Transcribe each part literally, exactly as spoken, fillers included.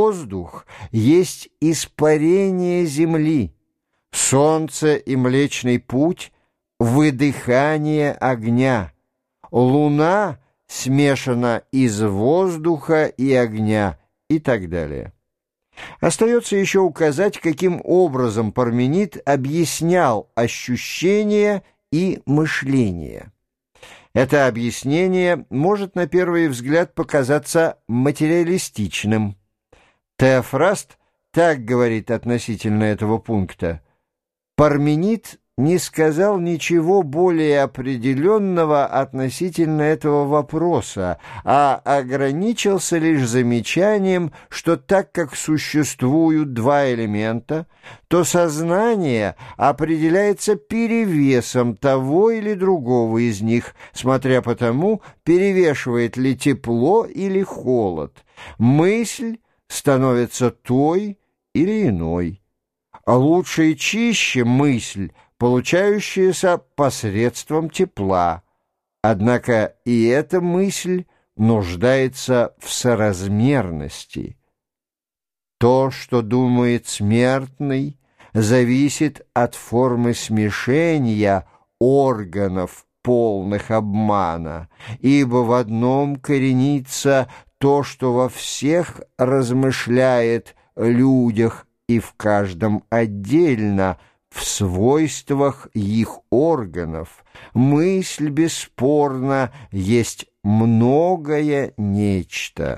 воздух есть испарение земли, солнце и Млечный Путь — выдыхание огня, луна смешана из воздуха и огня и так далее. Остается еще указать, каким образом Парменид объяснял ощущение и мышление. Это объяснение может на первый взгляд показаться материалистичным. Теофраст так говорит относительно этого пункта: Парменид не сказал ничего более определенного относительно этого вопроса, а ограничился лишь замечанием, что так как существуют два элемента, то сознание определяется перевесом того или другого из них, смотря по тому, перевешивает ли тепло или холод. Мысль становится той или иной, а лучше и чище мысль, получающаяся посредством тепла. Однако и эта мысль нуждается в соразмерности. То, что думает смертный, зависит от формы смешения органов, полных обмана, ибо в одном коренится то, что во всех размышляет людях и в каждом отдельно, в свойствах их органов. Мысль, бесспорно, есть многое нечто.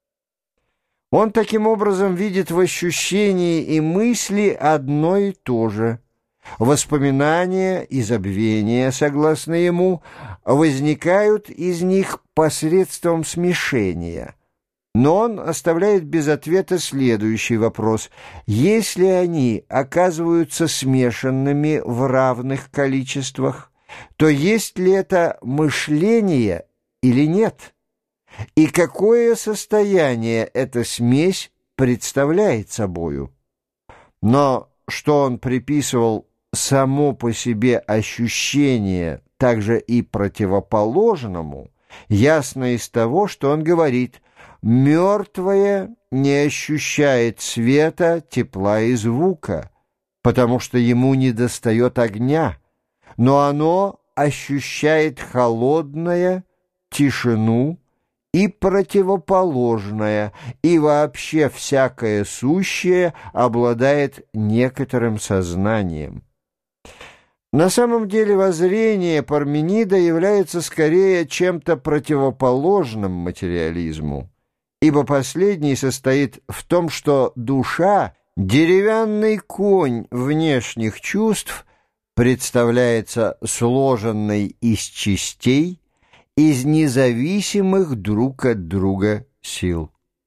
Он таким образом видит в ощущении и мысли одно и то же. Воспоминания и забвения, согласно ему, возникают из них посредством смешения. Но он оставляет без ответа следующий вопрос: если они оказываются смешанными в равных количествах, то есть ли это мышление или нет? И какое состояние эта смесь представляет собою? Но что он приписывал само по себе ощущение также и противоположному, ясно из того, что он говорит: мертвое не ощущает света, тепла и звука, потому что ему недостает огня, но оно ощущает холодное, тишину и противоположное, и вообще всякое сущее обладает некоторым сознанием. На самом деле воззрение Парменида является скорее чем-то противоположным материализму, ибо последний состоит в том, что душа, деревянный конь внешних чувств, представляется сложенной из частей, из независимых друг от друга сил.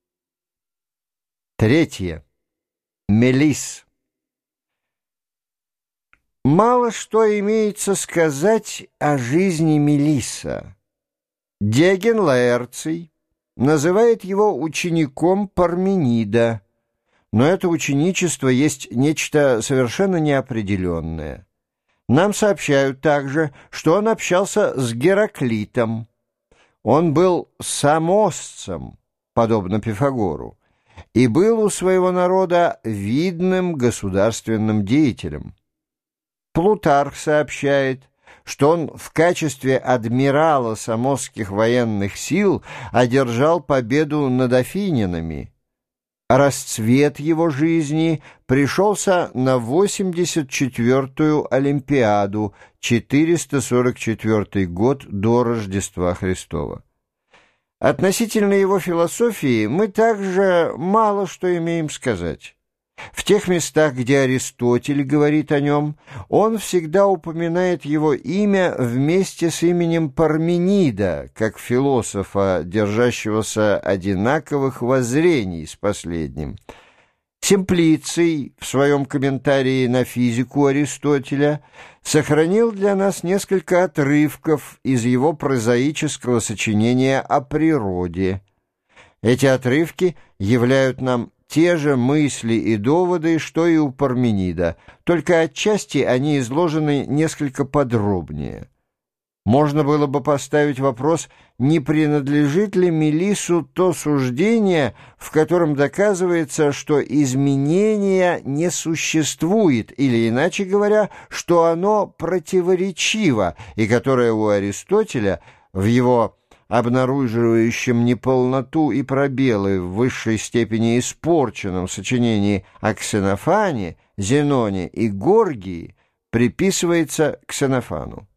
Третье. Мелисс. Мало что имеется сказать о жизни Мелисса. Диоген Лаэрций называет его учеником Парменида, но это ученичество есть нечто совершенно неопределенное. Нам сообщают также, что он общался с Гераклитом. Он был самосцем, подобно Пифагору, и был у своего народа видным государственным деятелем. Плутарх сообщает, что он в качестве адмирала самосских военных сил одержал победу над афинянами. Расцвет его жизни пришелся на восемьдесят четвёртую Олимпиаду, четыреста сорок четвёртый год до Рождества Христова. Относительно его философии мы также мало что имеем сказать. В тех местах, где Аристотель говорит о нем, он всегда упоминает его имя вместе с именем Парменида, как философа, держащегося одинаковых воззрений с последним. Симплиций в своем комментарии на физику Аристотеля сохранил для нас несколько отрывков из его прозаического сочинения о природе. Эти отрывки являют нам те же мысли и доводы, что и у Парменида, только отчасти они изложены несколько подробнее. Можно было бы поставить вопрос, не принадлежит ли Мелиссу то суждение, в котором доказывается, что изменения не существует, или, иначе говоря, что оно противоречиво, и которое у Аристотеля в его обнаруживающем неполноту и пробелы в высшей степени испорченном сочинении о Ксенофане, Зеноне и Горгии приписывается Ксенофану.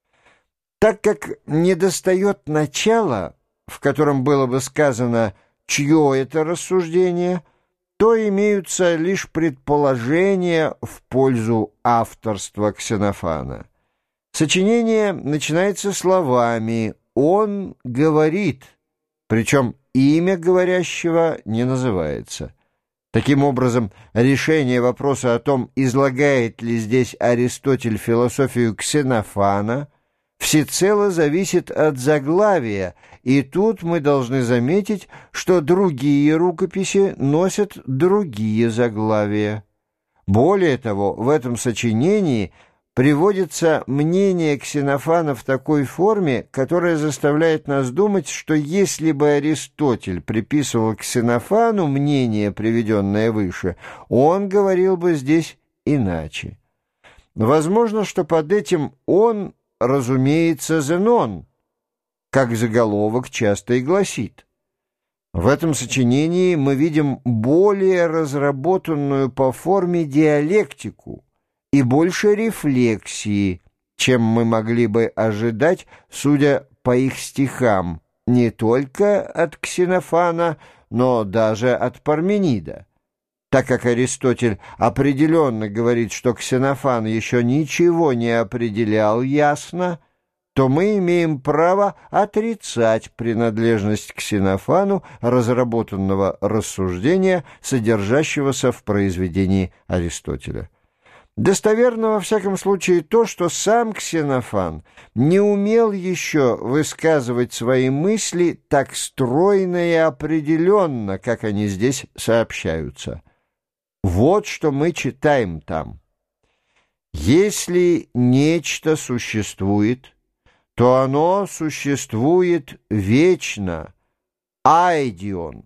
Так как недостает начала, в котором было бы сказано, чье это рассуждение, то имеются лишь предположения в пользу авторства Ксенофана. Сочинение начинается словами «он говорит», причем имя говорящего не называется. Таким образом, решение вопроса о том, излагает ли здесь Аристотель философию Ксенофана, всецело зависит от заглавия, и тут мы должны заметить, что другие рукописи носят другие заглавия. Более того, в этом сочинении приводится мнение Ксенофана в такой форме, которая заставляет нас думать, что если бы Аристотель приписывал Ксенофану мнение, приведенное выше, он говорил бы здесь иначе. Возможно, что под этим «он» разумеется Зенон, как заголовок часто и гласит. В этом сочинении мы видим более разработанную по форме диалектику и больше рефлексии, чем мы могли бы ожидать, судя по их стихам, не только от Ксенофана, но даже от Парменида. Так как Аристотель определенно говорит, что Ксенофан еще ничего не определял ясно, то мы имеем право отрицать принадлежность к Ксенофану разработанного рассуждения, содержащегося в произведении Аристотеля. Достоверно, во всяком случае, то, что сам Ксенофан не умел еще высказывать свои мысли так стройно и определенно, как они здесь сообщаются. Вот что мы читаем там. Если нечто существует, то оно существует вечно, айдион.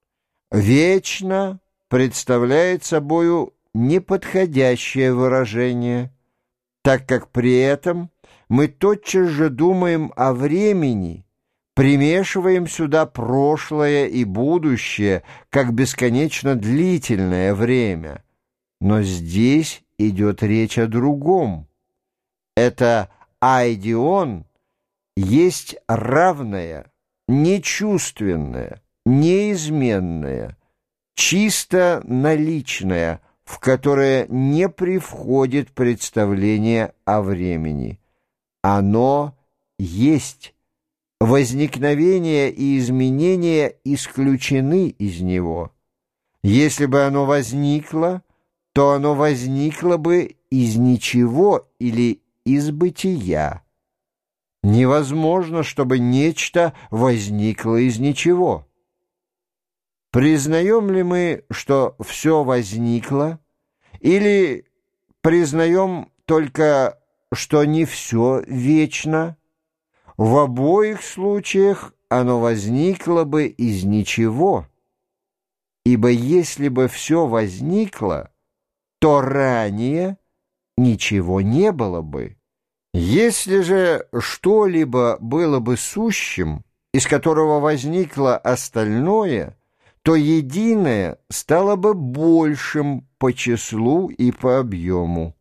Вечно представляет собою неподходящее выражение, так как при этом мы тотчас же думаем о времени, примешиваем сюда прошлое и будущее, как бесконечно длительное время. Но здесь идет речь о другом. Это айдион есть равное, нечувственное, неизменное, чисто наличное, в которое не привходит представление о времени. Оно есть. Возникновение и изменения исключены из него. Если бы оно возникло, то оно возникло бы из ничего или из бытия. Невозможно, чтобы нечто возникло из ничего. Признаем ли мы, что все возникло, или признаем только, что не все вечно? В обоих случаях оно возникло бы из ничего, ибо если бы все возникло, то ранее ничего не было бы. Если же что-либо было бы сущим, из которого возникло остальное, то единое стало бы большим по числу и по объему.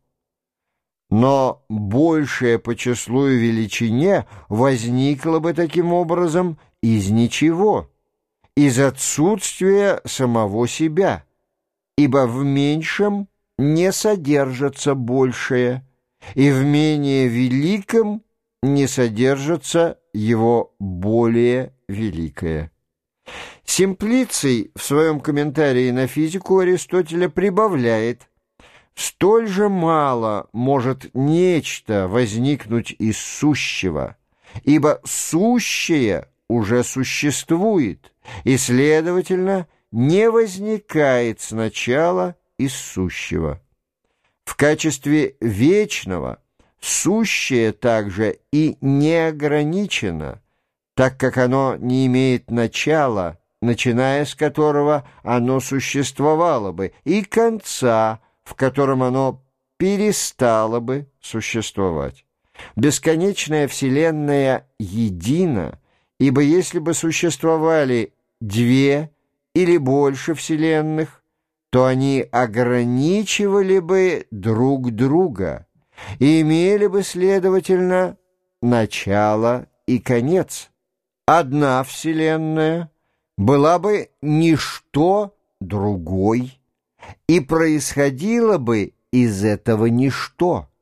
Но большее по числу и величине возникло бы таким образом из ничего, из отсутствия самого себя, ибо в меньшем не содержится большее, и в менее великом не содержится его более великое. Симплиций в своем комментарии на физику Аристотеля прибавляет: столь же мало может нечто возникнуть из сущего, ибо сущее уже существует, и, следовательно, не возникает сначала из сущего. В качестве вечного сущее также и не ограничено, так как оно не имеет начала, начиная с которого оно существовало бы, и конца, в котором оно перестало бы существовать. Бесконечная Вселенная едина, ибо если бы существовали две или больше вселенных, то они ограничивали бы друг друга и имели бы, следовательно, начало и конец. Одна вселенная была бы ничто другой, и происходило бы из этого ничто.